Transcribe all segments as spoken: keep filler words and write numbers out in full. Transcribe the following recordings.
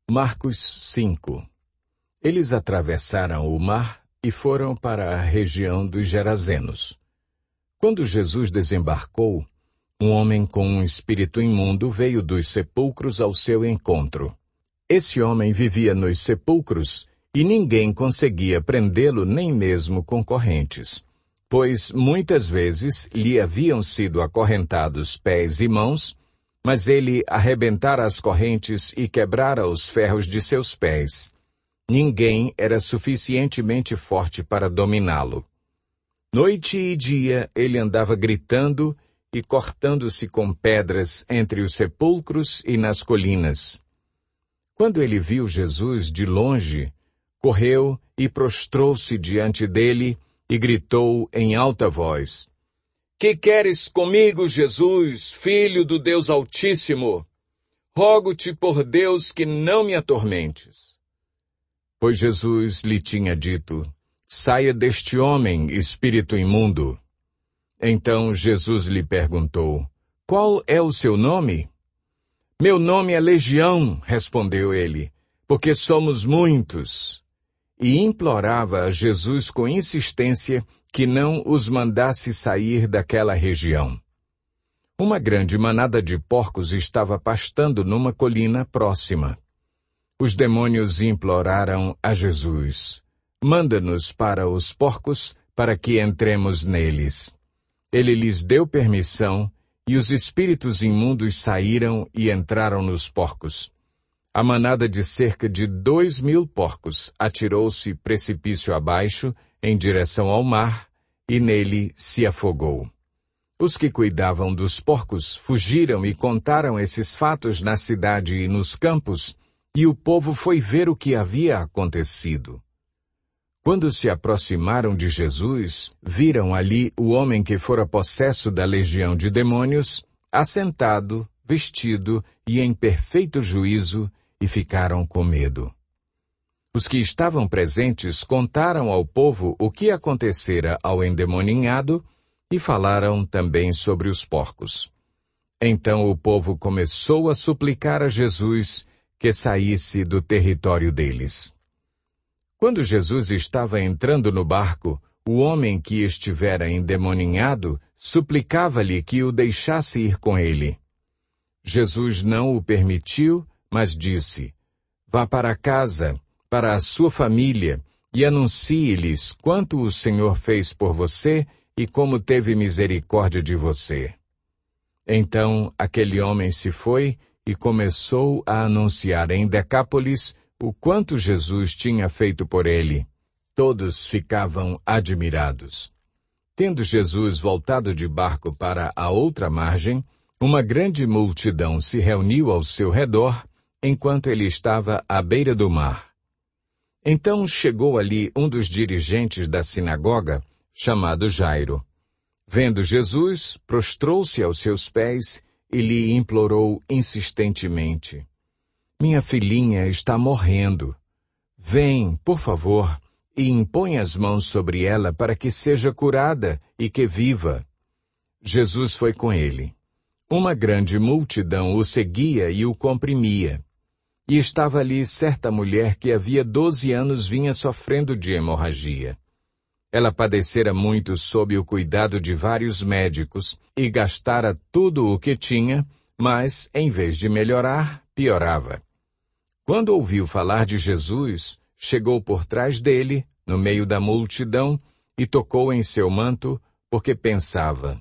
Marcos cinco. Eles atravessaram o mar e foram para a região dos Gerazenos. Quando Jesus desembarcou, um homem com um espírito imundo veio dos sepulcros ao seu encontro. Esse homem vivia nos sepulcros e ninguém conseguia prendê-lo nem mesmo com correntes, pois muitas vezes lhe haviam sido acorrentados pés e mãos, mas ele arrebentara as correntes e quebrara os ferros de seus pés. Ninguém era suficientemente forte para dominá-lo. Noite e dia ele andava gritando e cortando-se com pedras entre os sepulcros e nas colinas. Quando ele viu Jesus de longe, correu e prostrou-se diante dele e gritou em alta voz: Que queres comigo, Jesus, Filho do Deus Altíssimo? Rogo-te por Deus que não me atormentes. Pois Jesus lhe tinha dito: Saia deste homem, espírito imundo. Então Jesus lhe perguntou: Qual é o seu nome? Meu nome é Legião, respondeu ele, porque somos muitos. E implorava a Jesus com insistência que não os mandasse sair daquela região. Uma grande manada de porcos estava pastando numa colina próxima. Os demônios imploraram a Jesus: Manda-nos para os porcos, para que entremos neles. Ele lhes deu permissão, e os espíritos imundos saíram e entraram nos porcos. A manada de cerca de dois mil porcos atirou-se precipício abaixo, em direção ao mar, e nele se afogou. Os que cuidavam dos porcos fugiram e contaram esses fatos na cidade e nos campos, e o povo foi ver o que havia acontecido. Quando se aproximaram de Jesus, viram ali o homem que fora possesso da legião de demônios, assentado, vestido e em perfeito juízo, e ficaram com medo. Os que estavam presentes contaram ao povo o que acontecera ao endemoninhado e falaram também sobre os porcos. Então o povo começou a suplicar a Jesus que saísse do território deles. Quando Jesus estava entrando no barco, o homem que estivera endemoninhado suplicava-lhe que o deixasse ir com ele. Jesus não o permitiu, mas disse: Vá para casa, para a sua família, e anuncie-lhes quanto o Senhor fez por você e como teve misericórdia de você. Então aquele homem se foi e começou a anunciar em Decápolis o quanto Jesus tinha feito por ele. Todos ficavam admirados. Tendo Jesus voltado de barco para a outra margem, uma grande multidão se reuniu ao seu redor, enquanto ele estava à beira do mar. Então chegou ali um dos dirigentes da sinagoga, chamado Jairo. Vendo Jesus, prostrou-se aos seus pés e lhe implorou insistentemente: Minha filhinha está morrendo. Vem, por favor, e impõe as mãos sobre ela para que seja curada e que viva. Jesus foi com ele. Uma grande multidão o seguia e o comprimia. E estava ali certa mulher que havia doze anos vinha sofrendo de hemorragia. Ela padecera muito sob o cuidado de vários médicos e gastara tudo o que tinha, mas, em vez de melhorar, piorava. Quando ouviu falar de Jesus, chegou por trás dele, no meio da multidão, e tocou em seu manto, porque pensava: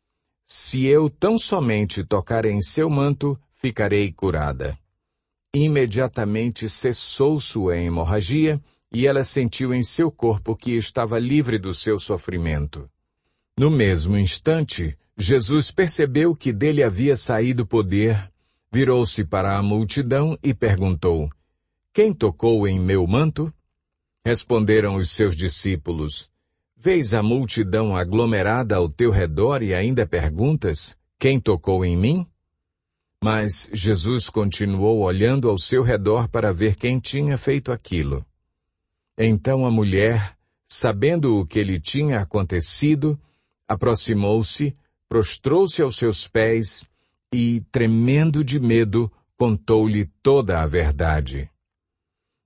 Se eu tão somente tocar em seu manto, ficarei curada. Imediatamente cessou sua hemorragia, e ela sentiu em seu corpo que estava livre do seu sofrimento. No mesmo instante, Jesus percebeu que dele havia saído poder, virou-se para a multidão e perguntou: Quem tocou em meu manto? Responderam os seus discípulos: Vês a multidão aglomerada ao teu redor e ainda perguntas: Quem tocou em mim? Mas Jesus continuou olhando ao seu redor para ver quem tinha feito aquilo. Então a mulher, sabendo o que lhe tinha acontecido, aproximou-se, prostrou-se aos seus pés e, tremendo de medo, contou-lhe toda a verdade.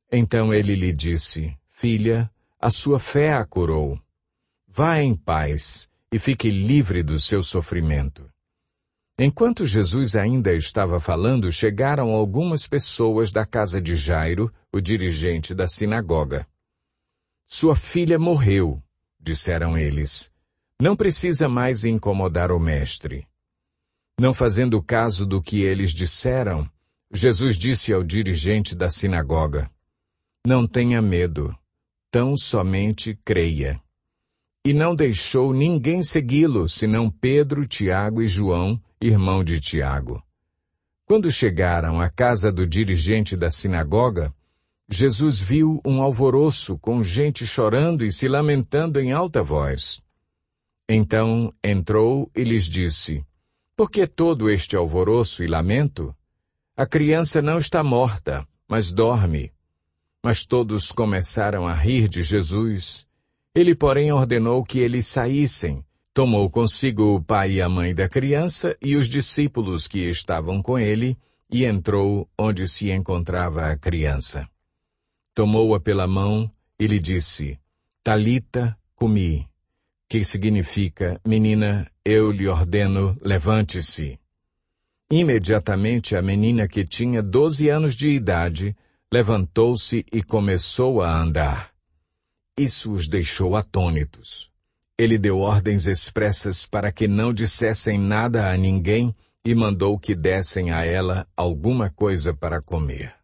Então ele lhe disse, filha, a sua fé a curou. Vá em paz e fique livre do seu sofrimento. Enquanto Jesus ainda estava falando, chegaram algumas pessoas da casa de Jairo, o dirigente da sinagoga. Sua filha morreu, disseram eles. Não precisa mais incomodar o mestre. Não fazendo caso do que eles disseram, Jesus disse ao dirigente da sinagoga, não tenha medo, tão somente creia. E não deixou ninguém segui-lo, senão Pedro, Tiago e João, irmão de Tiago. Quando chegaram à casa do dirigente da sinagoga, Jesus viu um alvoroço com gente chorando e se lamentando em alta voz. Então entrou e lhes disse, por que todo este alvoroço e lamento? A criança não está morta, mas dorme. Mas todos começaram a rir de Jesus. Ele, porém, ordenou que eles saíssem. Tomou consigo o pai e a mãe da criança e os discípulos que estavam com ele e entrou onde se encontrava a criança. Tomou-a pela mão e lhe disse, Talita cumi, que significa, menina, eu lhe ordeno, levante-se. Imediatamente a menina que tinha doze anos de idade levantou-se e começou a andar. Isso os deixou atônitos. Ele deu ordens expressas para que não dissessem nada a ninguém e mandou que dessem a ela alguma coisa para comer.